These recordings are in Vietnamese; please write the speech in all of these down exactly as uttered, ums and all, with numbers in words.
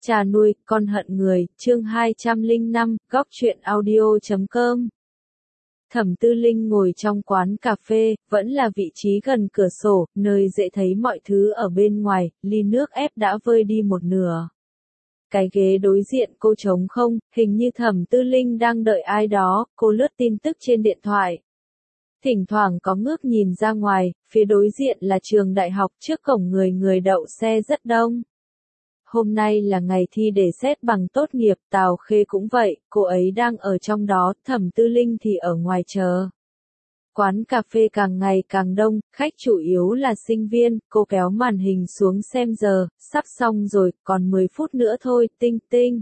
Cha nuôi, con hận người, chương hai trăm lẻ năm, góc truyện audio chấm com. Thẩm Tư Linh ngồi trong quán cà phê, vẫn là vị trí gần cửa sổ, nơi dễ thấy mọi thứ ở bên ngoài, ly nước ép đã vơi đi một nửa. Cái ghế đối diện cô trống không, hình như Thẩm Tư Linh đang đợi ai đó, cô lướt tin tức trên điện thoại. Thỉnh thoảng có ngước nhìn ra ngoài, phía đối diện là trường đại học, trước cổng người người đậu xe rất đông. Hôm nay là ngày thi để xét bằng tốt nghiệp, Tào Khê cũng vậy, cô ấy đang ở trong đó, Thẩm Tư Linh thì ở ngoài chờ. Quán cà phê càng ngày càng đông, khách chủ yếu là sinh viên, cô kéo màn hình xuống xem giờ, sắp xong rồi, còn mười phút nữa thôi, tinh tinh.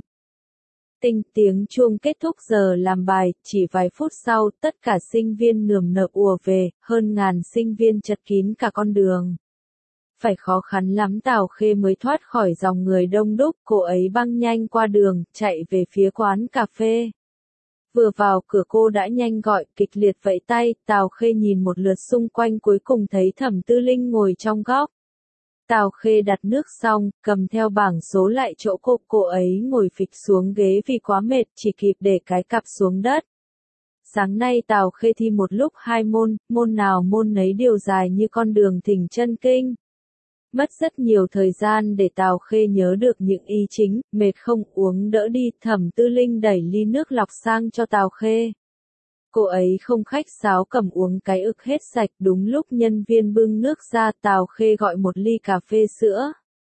Tinh tiếng chuông kết thúc giờ làm bài, chỉ vài phút sau, tất cả sinh viên nườm nượp ùa về, hơn ngàn sinh viên chật kín cả con đường. Phải khó khăn lắm Tào Khê mới thoát khỏi dòng người đông đúc, cô ấy băng nhanh qua đường, chạy về phía quán cà phê. Vừa vào cửa cô đã nhanh gọi, kịch liệt vẫy tay, Tào Khê nhìn một lượt xung quanh cuối cùng thấy Thẩm Tư Linh ngồi trong góc. Tào Khê đặt nước xong, cầm theo bảng số lại chỗ cô, cô ấy ngồi phịch xuống ghế vì quá mệt, chỉ kịp để cái cặp xuống đất. Sáng nay Tào Khê thi một lúc hai môn, môn nào môn nấy đều dài như con đường thỉnh chân kinh. Mất rất nhiều thời gian để Tào Khê nhớ được những ý chính, mệt không uống đỡ đi, Thẩm Tư Linh đẩy ly nước lọc sang cho Tào Khê. Cô ấy không khách sáo cầm uống cái ực hết sạch, đúng lúc nhân viên bưng nước ra, Tào Khê gọi một ly cà phê sữa.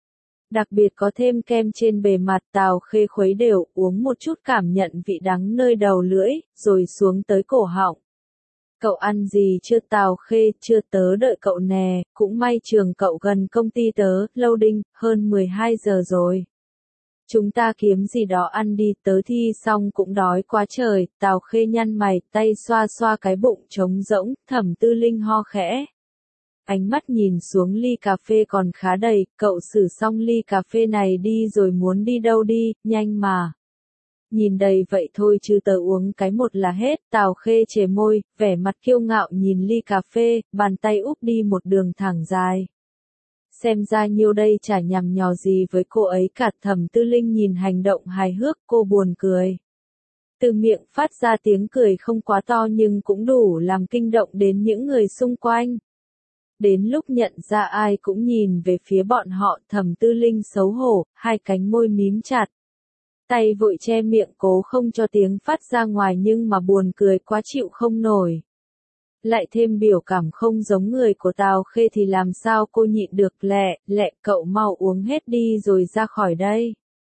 Đặc biệt có thêm kem trên bề mặt, Tào Khê khuấy đều, uống một chút cảm nhận vị đắng nơi đầu lưỡi, rồi xuống tới cổ họng. Cậu ăn gì chưa Tào Khê, chưa tớ đợi cậu nè, cũng may trường cậu gần công ty tớ, lâu đinh, hơn mười hai giờ rồi. Chúng ta kiếm gì đó ăn đi, tớ thi xong cũng đói quá trời, Tào Khê nhăn mày, tay xoa xoa cái bụng trống rỗng, Thẩm Tư Linh ho khẽ. Ánh mắt nhìn xuống ly cà phê còn khá đầy, cậu xử xong ly cà phê này đi rồi muốn đi đâu đi, nhanh mà. Nhìn đầy vậy thôi chứ tớ uống cái một là hết, Tào Khê chề môi, vẻ mặt kiêu ngạo nhìn ly cà phê, bàn tay úp đi một đường thẳng dài. Xem ra nhiêu đây chả nhằm nhò gì với cô ấy cả. Thẩm Tư Linh nhìn hành động hài hước, cô buồn cười. Từ miệng phát ra tiếng cười không quá to nhưng cũng đủ làm kinh động đến những người xung quanh. Đến lúc nhận ra ai cũng nhìn về phía bọn họ, Thẩm Tư Linh xấu hổ, hai cánh môi mím chặt. Tay vội che miệng cố không cho tiếng phát ra ngoài nhưng mà buồn cười quá chịu không nổi. Lại thêm biểu cảm không giống người của Tào Khê thì làm sao cô nhịn được. Lẹ, lẹ, cậu mau uống hết đi rồi ra khỏi đây.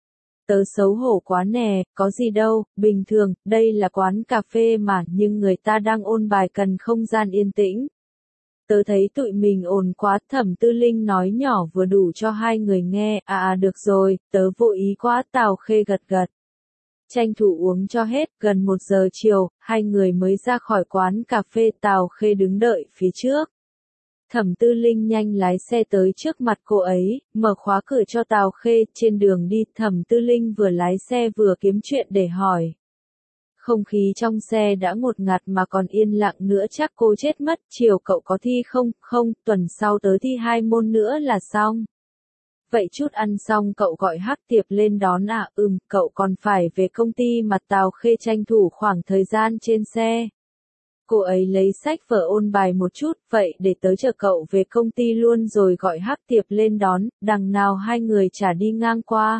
Tớ xấu hổ quá nè, có gì đâu, bình thường, đây là quán cà phê mà, nhưng người ta đang ôn bài cần không gian yên tĩnh. Tớ thấy tụi mình ồn quá, Thẩm Tư Linh nói nhỏ vừa đủ cho hai người nghe, à à được rồi, tớ vô ý quá, Tào Khê gật gật. Tranh thủ uống cho hết, gần một giờ chiều, hai người mới ra khỏi quán cà phê, Tào Khê đứng đợi phía trước. Thẩm Tư Linh nhanh lái xe tới trước mặt cô ấy, mở khóa cửa cho Tào Khê, trên đường đi, Thẩm Tư Linh vừa lái xe vừa kiếm chuyện để hỏi. Không khí trong xe đã ngột ngạt mà còn yên lặng nữa chắc cô chết mất, chiều cậu có thi không? Không, tuần sau tớ thi hai môn nữa là xong. Vậy chút ăn xong cậu gọi Hắc Tiệp lên đón à? Ừm, cậu còn phải về công ty mà. Tào Khê tranh thủ khoảng thời gian trên xe. Cô ấy lấy sách vở ôn bài một chút, vậy để tớ chờ cậu về công ty luôn rồi gọi Hắc Tiệp lên đón, đằng nào hai người chả đi ngang qua.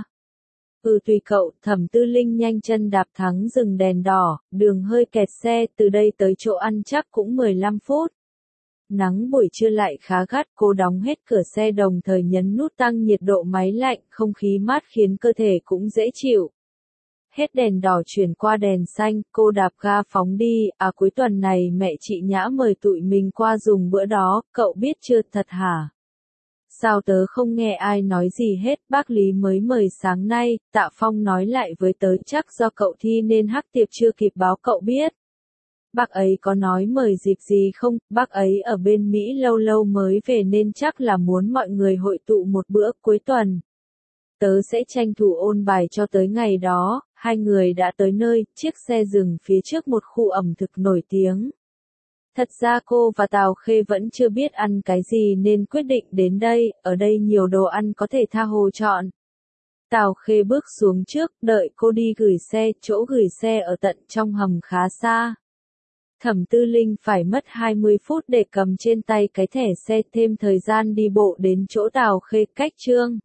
Ừ tùy cậu, Thẩm Tư Linh nhanh chân đạp thắng dừng đèn đỏ, đường hơi kẹt xe, từ đây tới chỗ ăn chắc cũng mười lăm phút. Nắng buổi trưa lại khá gắt, cô đóng hết cửa xe đồng thời nhấn nút tăng nhiệt độ máy lạnh, không khí mát khiến cơ thể cũng dễ chịu. Hết đèn đỏ chuyển qua đèn xanh, cô đạp ga phóng đi, à cuối tuần này mẹ chị Nhã mời tụi mình qua dùng bữa đó, cậu biết chưa, thật hả? Sao tớ không nghe ai nói gì hết, bác Lý mới mời sáng nay, Tạ Phong nói lại với tớ chắc do cậu thi nên Hắc Tiệp chưa kịp báo cậu biết. Bác ấy có nói mời dịp gì không, bác ấy ở bên Mỹ lâu lâu mới về nên chắc là muốn mọi người hội tụ một bữa cuối tuần. Tớ sẽ tranh thủ ôn bài cho tới ngày đó. Hai người đã tới nơi, chiếc xe dừng phía trước một khu ẩm thực nổi tiếng. Thật ra cô và Tào Khê vẫn chưa biết ăn cái gì nên quyết định đến đây, ở đây nhiều đồ ăn có thể tha hồ chọn. Tào Khê bước xuống trước, đợi cô đi gửi xe, chỗ gửi xe ở tận trong hầm khá xa. Thẩm Tư Linh phải mất hai mươi phút để cầm trên tay cái thẻ xe, thêm thời gian đi bộ đến chỗ Tào Khê, cách Trương